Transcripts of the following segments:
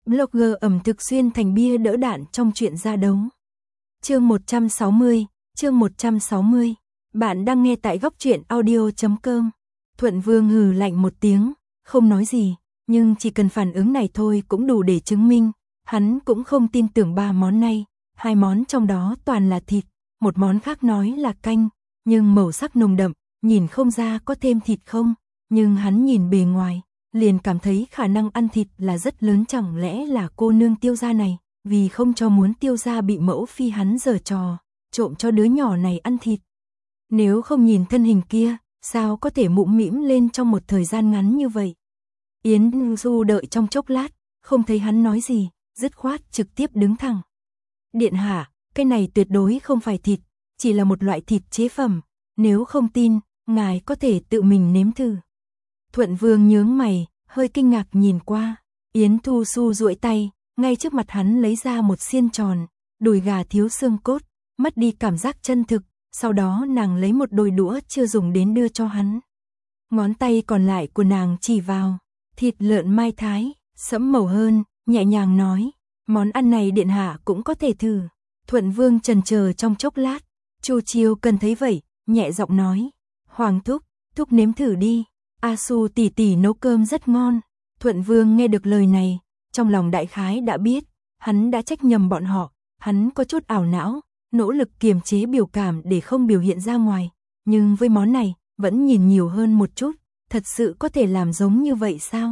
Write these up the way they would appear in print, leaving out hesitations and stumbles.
Blogger ẩm thực xuyên thành bia đỡ đạn trong chuyện ra đấu. Chương 160. Bạn đang nghe tại góc truyện audio.com. Thuận Vương hừ lạnh một tiếng, không nói gì, nhưng chỉ cần phản ứng này thôi cũng đủ để chứng minh. Hắn cũng không tin tưởng ba món này, hai món trong đó toàn là thịt, một món khác nói là canh, nhưng màu sắc nồng đậm, nhìn không ra có thêm thịt không, nhưng hắn nhìn bề ngoài, liền cảm thấy khả năng ăn thịt là rất lớn. Chẳng lẽ là cô nương Tiêu gia này, vì không cho muốn Tiêu gia bị mẫu phi hắn giở trò, trộm cho đứa nhỏ này ăn thịt. Nếu không nhìn thân hình kia, sao có thể mũm mĩm lên trong một thời gian ngắn như vậy? Yến Du đợi trong chốc lát, không thấy hắn nói gì, dứt khoát trực tiếp đứng thẳng. Điện hạ, cái này tuyệt đối không phải thịt, chỉ là một loại thịt chế phẩm, nếu không tin, ngài có thể tự mình nếm thử. Thuận Vương nhướng mày, hơi kinh ngạc nhìn qua, Yến Thu Xu duỗi tay, ngay trước mặt hắn lấy ra một xiên tròn, đùi gà thiếu xương cốt, mất đi cảm giác chân thực, sau đó nàng lấy một đôi đũa chưa dùng đến đưa cho hắn. Ngón tay còn lại của nàng chỉ vào, thịt lợn mai thái, sẫm màu hơn, nhẹ nhàng nói, món ăn này điện hạ cũng có thể thử. Thuận Vương chần chờ trong chốc lát, Chu Chiêu Cần thấy vậy, nhẹ giọng nói, Hoàng thúc, thúc nếm thử đi, A Su tỷ tỷ nấu cơm rất ngon. Thuận Vương nghe được lời này, trong lòng đại khái đã biết, hắn đã trách nhầm bọn họ, hắn có chút ảo não, nỗ lực kiềm chế biểu cảm để không biểu hiện ra ngoài, nhưng với món này, vẫn nhìn nhiều hơn một chút, thật sự có thể làm giống như vậy sao?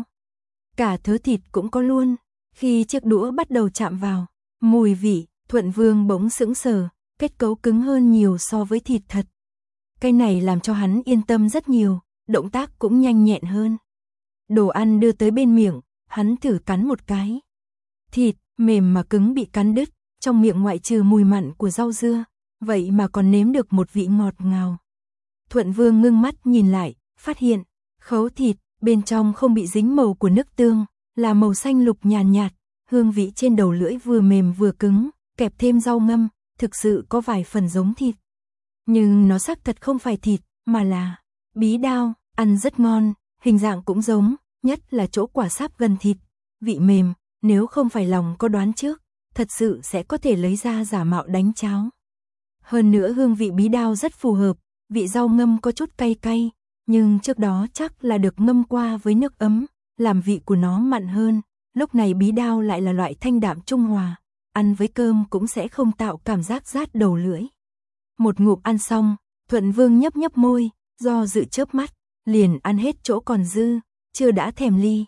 Cả thớ thịt cũng có luôn, khi chiếc đũa bắt đầu chạm vào, mùi vị, Thuận Vương bỗng sững sờ, kết cấu cứng hơn nhiều so với thịt thật. Cái này làm cho hắn yên tâm rất nhiều, động tác cũng nhanh nhẹn hơn. Đồ ăn đưa tới bên miệng, hắn thử cắn một cái. Thịt, mềm mà cứng bị cắn đứt, trong miệng ngoại trừ mùi mặn của rau dưa, vậy mà còn nếm được một vị ngọt ngào. Thuận Vương ngưng mắt nhìn lại, phát hiện, khấu thịt, bên trong không bị dính màu của nước tương, là màu xanh lục nhàn nhạt, hương vị trên đầu lưỡi vừa mềm vừa cứng, kẹp thêm rau ngâm, thực sự có vài phần giống thịt. Nhưng nó xác thật không phải thịt, mà là bí đao, ăn rất ngon, hình dạng cũng giống, nhất là chỗ quả sáp gần thịt, vị mềm, nếu không phải lòng có đoán trước, thật sự sẽ có thể lấy ra giả mạo đánh cháo. Hơn nữa hương vị bí đao rất phù hợp, vị rau ngâm có chút cay cay, nhưng trước đó chắc là được ngâm qua với nước ấm, làm vị của nó mặn hơn, lúc này bí đao lại là loại thanh đạm trung hòa, ăn với cơm cũng sẽ không tạo cảm giác rát đầu lưỡi. Một ngụm ăn xong, Thuận Vương nhấp nhấp môi, do dự chớp mắt, liền ăn hết chỗ còn dư, chưa đã thèm ly.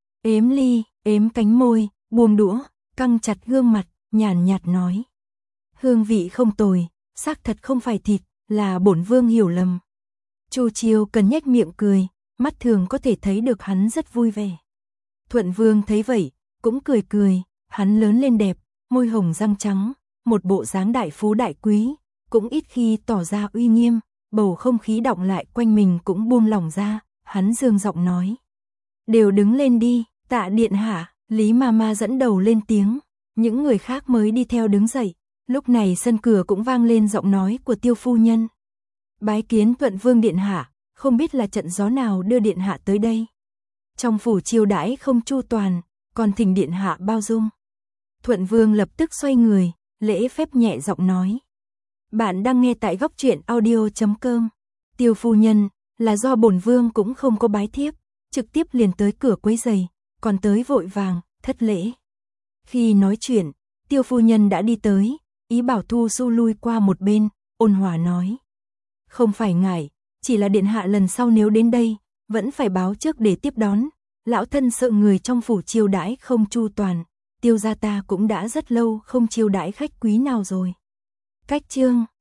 Ếm cánh môi, buông đũa, căng chặt gương mặt, nhàn nhạt nói. Hương vị không tồi, xác thật không phải thịt, là bổn vương hiểu lầm. Chu Chiêu Cần nhếch miệng cười, mắt thường có thể thấy được hắn rất vui vẻ. Thuận Vương thấy vậy, cũng cười, hắn lớn lên đẹp, môi hồng răng trắng, một bộ dáng đại phú đại quý, cũng ít khi tỏ ra uy nghiêm, bầu không khí đọng lại quanh mình cũng buông lỏng ra, hắn dương giọng nói. Đều đứng lên đi, tạ điện hạ, Lý Mama dẫn đầu lên tiếng, những người khác mới đi theo đứng dậy, lúc này sân cửa cũng vang lên giọng nói của Tiêu phu nhân. Bái kiến Thuận Vương điện hạ, không biết là trận gió nào đưa điện hạ tới đây. Trong phủ chiêu đãi không chu toàn, còn thỉnh điện hạ bao dung. Thuận Vương lập tức xoay người, lễ phép nhẹ giọng nói. Bạn đang nghe tại góc truyện audio.com. Tiêu phu nhân, là do bổn vương cũng không có bái thiếp, trực tiếp liền tới cửa quấy giày, còn tới vội vàng, thất lễ. Khi nói chuyện, Tiêu phu nhân đã đi tới, ý bảo Thu Xu lui qua một bên, ôn hòa nói. Không phải ngại, chỉ là điện hạ lần sau nếu đến đây, vẫn phải báo trước để tiếp đón. Lão thân sợ người trong phủ chiêu đãi không chu toàn, Tiêu gia ta cũng đã rất lâu không chiêu đãi khách quý nào rồi. Cách chương